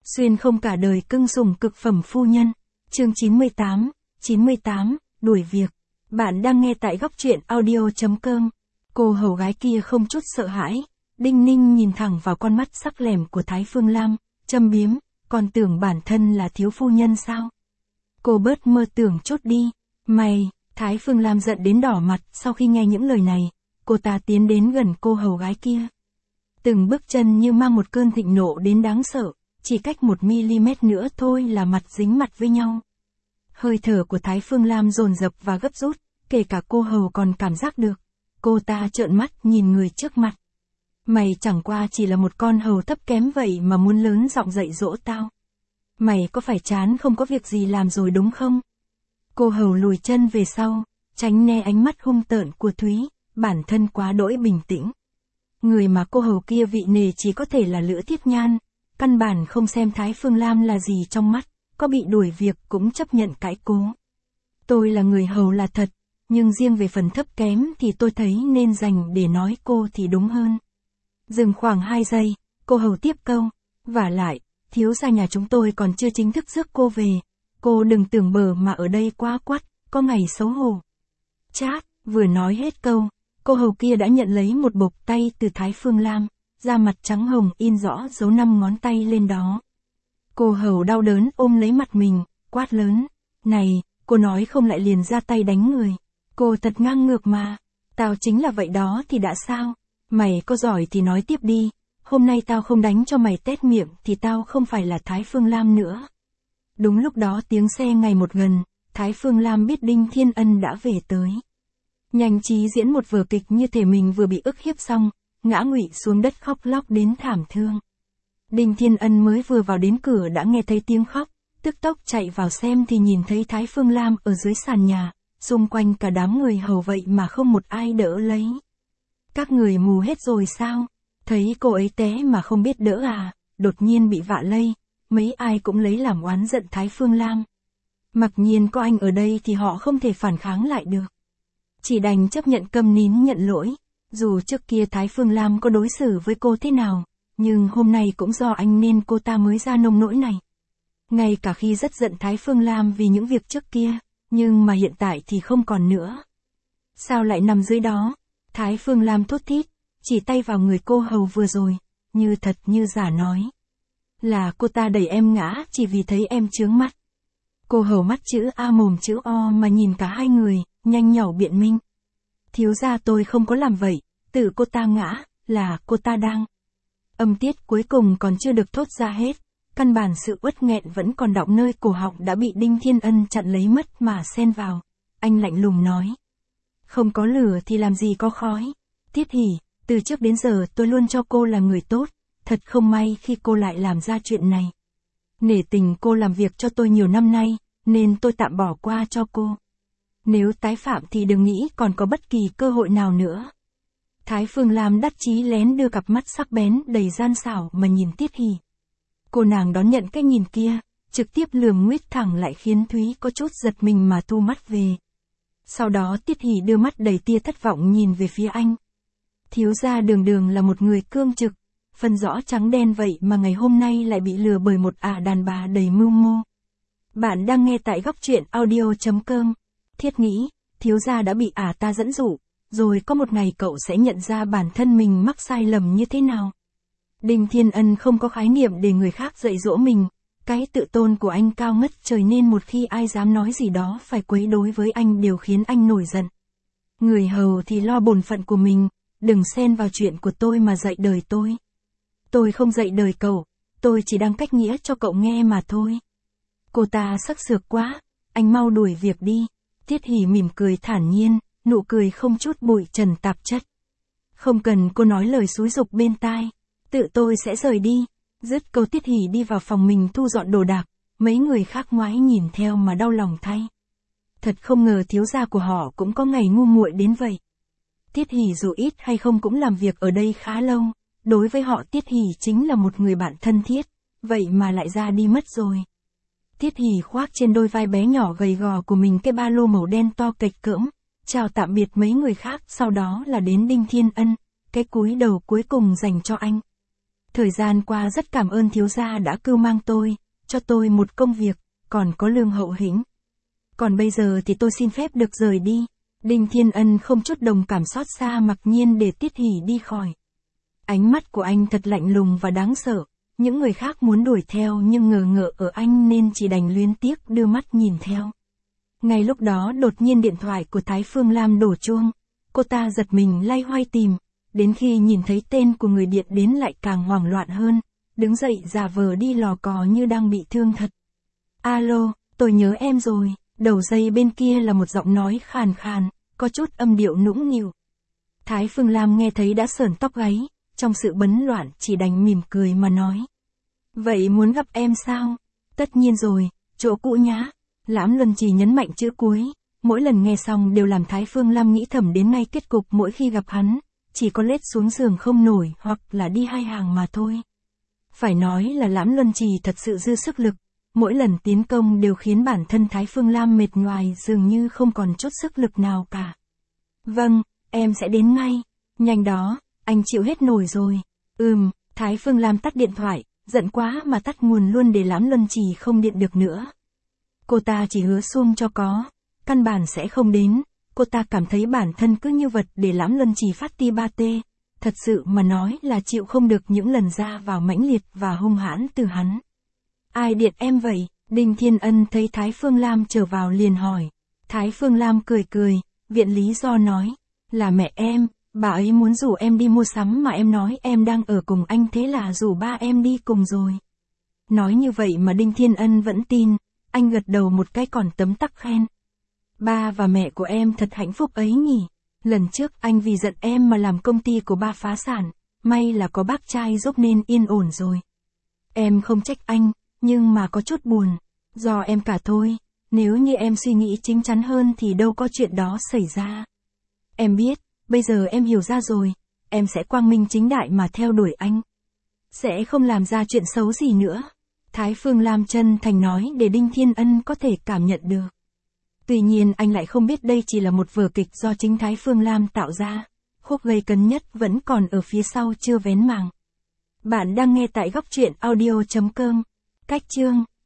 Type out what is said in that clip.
Xuyên không cả đời cưng sủng cực phẩm phu nhân. Chương 98, đuổi việc. Bạn đang nghe tại góc truyện audio.com. Cô hầu gái kia không chút sợ hãi, đinh ninh nhìn thẳng vào con mắt sắc lẻm của Thái Phương Lam, châm biếm, còn tưởng bản thân là thiếu phu nhân sao? Cô bớt mơ tưởng chút đi. Mày, Thái Phương Lam giận đến đỏ mặt sau khi nghe những lời này, cô ta tiến đến gần cô hầu gái kia. Từng bước chân như mang một cơn thịnh nộ đến đáng sợ, chỉ cách 1mm nữa thôi là mặt dính mặt với nhau. Hơi thở của Thái Phương Lam dồn dập và gấp rút, kể cả cô hầu còn cảm giác được. Cô ta trợn mắt nhìn người trước mặt. Mày chẳng qua chỉ là một con hầu thấp kém vậy mà muốn lớn giọng dạy dỗ tao. Mày có phải chán không có việc gì làm rồi đúng không? Cô hầu lùi chân về sau, tránh né ánh mắt hung tợn của Thúy, bản thân quá đỗi bình tĩnh. Người mà cô hầu kia vị nề chỉ có thể là Lữ Thiết Nhan, căn bản không xem Thái Phương Lam là gì trong mắt, có bị đuổi việc cũng chấp nhận cãi cố. Tôi là người hầu là thật, nhưng riêng về phần thấp kém thì tôi thấy nên dành để nói cô thì đúng hơn. Dừng khoảng 2 giây, cô hầu tiếp câu, vả lại, thiếu gia nhà chúng tôi còn chưa chính thức rước cô về, cô đừng tưởng bờ mà ở đây quá quắt, có ngày xấu hổ. Chát, vừa nói hết câu, cô hầu kia đã nhận lấy một bộc tay từ Thái Phương Lam, da mặt trắng hồng in rõ dấu 5 ngón tay lên đó. Cô hầu đau đớn ôm lấy mặt mình, quát lớn, này, cô nói không lại liền ra tay đánh người. Cô thật ngang ngược mà, tao chính là vậy đó thì đã sao, mày có giỏi thì nói tiếp đi, hôm nay tao không đánh cho mày tét miệng thì tao không phải là Thái Phương Lam nữa. Đúng lúc đó tiếng xe ngày một gần, Thái Phương Lam biết Đinh Thiên Ân đã về tới. Nhanh trí diễn một vở kịch như thể mình vừa bị ức hiếp xong, ngã ngụy xuống đất khóc lóc đến thảm thương. Đinh Thiên Ân mới vừa vào đến cửa đã nghe thấy tiếng khóc, tức tốc chạy vào xem thì nhìn thấy Thái Phương Lam ở dưới sàn nhà, xung quanh cả đám người hầu vậy mà không một ai đỡ lấy. Các người mù hết rồi sao? Thấy cô ấy té mà không biết đỡ à, đột nhiên bị vạ lây, mấy ai cũng lấy làm oán giận Thái Phương Lam. Mặc nhiên có anh ở đây thì họ không thể phản kháng lại được. Chỉ đành chấp nhận câm nín nhận lỗi, dù trước kia Thái Phương Lam có đối xử với cô thế nào, nhưng hôm nay cũng do anh nên cô ta mới ra nông nỗi này. Ngay cả khi rất giận Thái Phương Lam vì những việc trước kia, nhưng mà hiện tại thì không còn nữa. Sao lại nằm dưới đó? Thái Phương Lam thốt thít, chỉ tay vào người cô hầu vừa rồi, như thật như giả nói. Là cô ta đẩy em ngã chỉ vì thấy em chướng mắt. Cô hầu mắt chữ A mồm chữ O mà nhìn cả hai người, nhanh nhảu biện minh. Thiếu gia tôi không có làm vậy, tự cô ta ngã, là cô ta đang. Âm tiết cuối cùng còn chưa được thốt ra hết, căn bản sự uất nghẹn vẫn còn đọng nơi cổ họng đã bị Đinh Thiên Ân chặn lấy mất mà xen vào. Anh lạnh lùng nói. Không có lửa thì làm gì có khói. Tiết Hỷ, từ trước đến giờ tôi luôn cho cô là người tốt, thật không may khi cô lại làm ra chuyện này. Nể tình cô làm việc cho tôi nhiều năm nay, nên tôi tạm bỏ qua cho cô. Nếu tái phạm thì đừng nghĩ còn có bất kỳ cơ hội nào nữa. Thái Phương Lam đắc chí lén đưa cặp mắt sắc bén đầy gian xảo mà nhìn Tiết Hỷ. Cô nàng đón nhận cái nhìn kia, trực tiếp lườm nguyết thẳng lại khiến Thúy có chút giật mình mà thu mắt về. Sau đó Tiết Hỷ đưa mắt đầy tia thất vọng nhìn về phía anh. Thiếu gia đường đường là một người cương trực, phân rõ trắng đen vậy mà ngày hôm nay lại bị lừa bởi một đàn bà đầy mưu mô. Bạn đang nghe tại góc truyện audio.com. Thiết nghĩ, thiếu gia đã bị ta dẫn dụ, rồi có một ngày cậu sẽ nhận ra bản thân mình mắc sai lầm như thế nào. Đinh Thiên Ân không có khái niệm để người khác dạy dỗ mình, cái tự tôn của anh cao ngất trời nên một khi ai dám nói gì đó phải quấy đối với anh đều khiến anh nổi giận. Người hầu thì lo bổn phận của mình, đừng xen vào chuyện của tôi mà dạy đời tôi. Tôi không dạy đời cậu, tôi chỉ đang cách nghĩa cho cậu nghe mà thôi. Cô ta sắc sược quá, anh mau đuổi việc đi. Tiết Hỷ mỉm cười thản nhiên, nụ cười không chút bụi trần tạp chất. Không cần cô nói lời xúi giục bên tai, tự tôi sẽ rời đi. Dứt câu Tiết Hỷ đi vào phòng mình thu dọn đồ đạc, mấy người khác ngoái nhìn theo mà đau lòng thay. Thật không ngờ thiếu gia của họ cũng có ngày ngu muội đến vậy. Tiết Hỷ dù ít hay không cũng làm việc ở đây khá lâu, đối với họ Tiết Hỷ chính là một người bạn thân thiết, vậy mà lại ra đi mất rồi. Tiết Hỷ khoác trên đôi vai bé nhỏ gầy gò của mình cái ba lô màu đen to kệch cỡm, chào tạm biệt mấy người khác, sau đó là đến Đinh Thiên Ân, cái cúi đầu cuối cùng dành cho anh. Thời gian qua rất cảm ơn thiếu gia đã cưu mang tôi, cho tôi một công việc, còn có lương hậu hĩnh. Còn bây giờ thì tôi xin phép được rời đi. Đinh Thiên Ân không chút đồng cảm xót xa mặc nhiên để Tiết Hỷ đi khỏi. Ánh mắt của anh thật lạnh lùng và đáng sợ. Những người khác muốn đuổi theo nhưng ngờ ngợ ở anh nên chỉ đành luyến tiếc đưa mắt nhìn theo. Ngay lúc đó đột nhiên điện thoại của Thái Phương Lam đổ chuông. Cô ta giật mình loay hoay tìm. Đến khi nhìn thấy tên của người điện đến lại càng hoảng loạn hơn. Đứng dậy giả vờ đi lò cò như đang bị thương thật. Alo, tôi nhớ em rồi. Đầu dây bên kia là một giọng nói khàn khàn, có chút âm điệu nũng nịu. Thái Phương Lam nghe thấy đã sởn tóc gáy, trong sự bấn loạn chỉ đành mỉm cười mà nói. Vậy muốn gặp em sao? Tất nhiên rồi, chỗ cũ nhá. Lãm Luân Trì nhấn mạnh chữ cuối, mỗi lần nghe xong đều làm Thái Phương Lam nghĩ thầm đến ngay kết cục mỗi khi gặp hắn, chỉ có lết xuống giường không nổi hoặc là đi hai hàng mà thôi. Phải nói là Lãm Luân Trì thật sự dư sức lực. Mỗi lần tiến công đều khiến bản thân Thái Phương Lam mệt nhoài dường như không còn chút sức lực nào cả. Vâng, em sẽ đến ngay. Nhanh đó, anh chịu hết nổi rồi. Thái Phương Lam tắt điện thoại, giận quá mà tắt nguồn luôn để Lãm Luân Trì không điện được nữa. Cô ta chỉ hứa suông cho có, căn bản sẽ không đến. Cô ta cảm thấy bản thân cứ như vật để Lãm Luân Trì phát ti ba tê. Thật sự mà nói là chịu không được những lần ra vào mãnh liệt và hung hãn từ hắn. Ai điện em vậy? Đinh Thiên Ân thấy Thái Phương Lam trở vào liền hỏi. Thái Phương Lam cười cười, viện lý do nói. Là mẹ em, bà ấy muốn rủ em đi mua sắm mà em nói em đang ở cùng anh thế là rủ ba em đi cùng rồi. Nói như vậy mà Đinh Thiên Ân vẫn tin, anh gật đầu một cái còn tấm tắc khen. Ba và mẹ của em thật hạnh phúc ấy nhỉ. Lần trước anh vì giận em mà làm công ty của ba phá sản, may là có bác trai giúp nên yên ổn rồi. Em không trách anh. Nhưng mà có chút buồn, do em cả thôi, nếu như em suy nghĩ chính chắn hơn thì đâu có chuyện đó xảy ra. Em biết, bây giờ em hiểu ra rồi, em sẽ quang minh chính đại mà theo đuổi anh. Sẽ không làm ra chuyện xấu gì nữa. Thái Phương Lam chân thành nói để Đinh Thiên Ân có thể cảm nhận được. Tuy nhiên anh lại không biết đây chỉ là một vở kịch do chính Thái Phương Lam tạo ra, khúc gây cấn nhất vẫn còn ở phía sau chưa vén màng. Bạn đang nghe tại góc truyện audio.com. Cách chương